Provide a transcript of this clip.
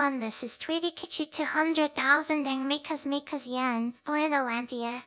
everyone, this is Tweety Kichi 200,000 Mikas yen, or in Atlantia.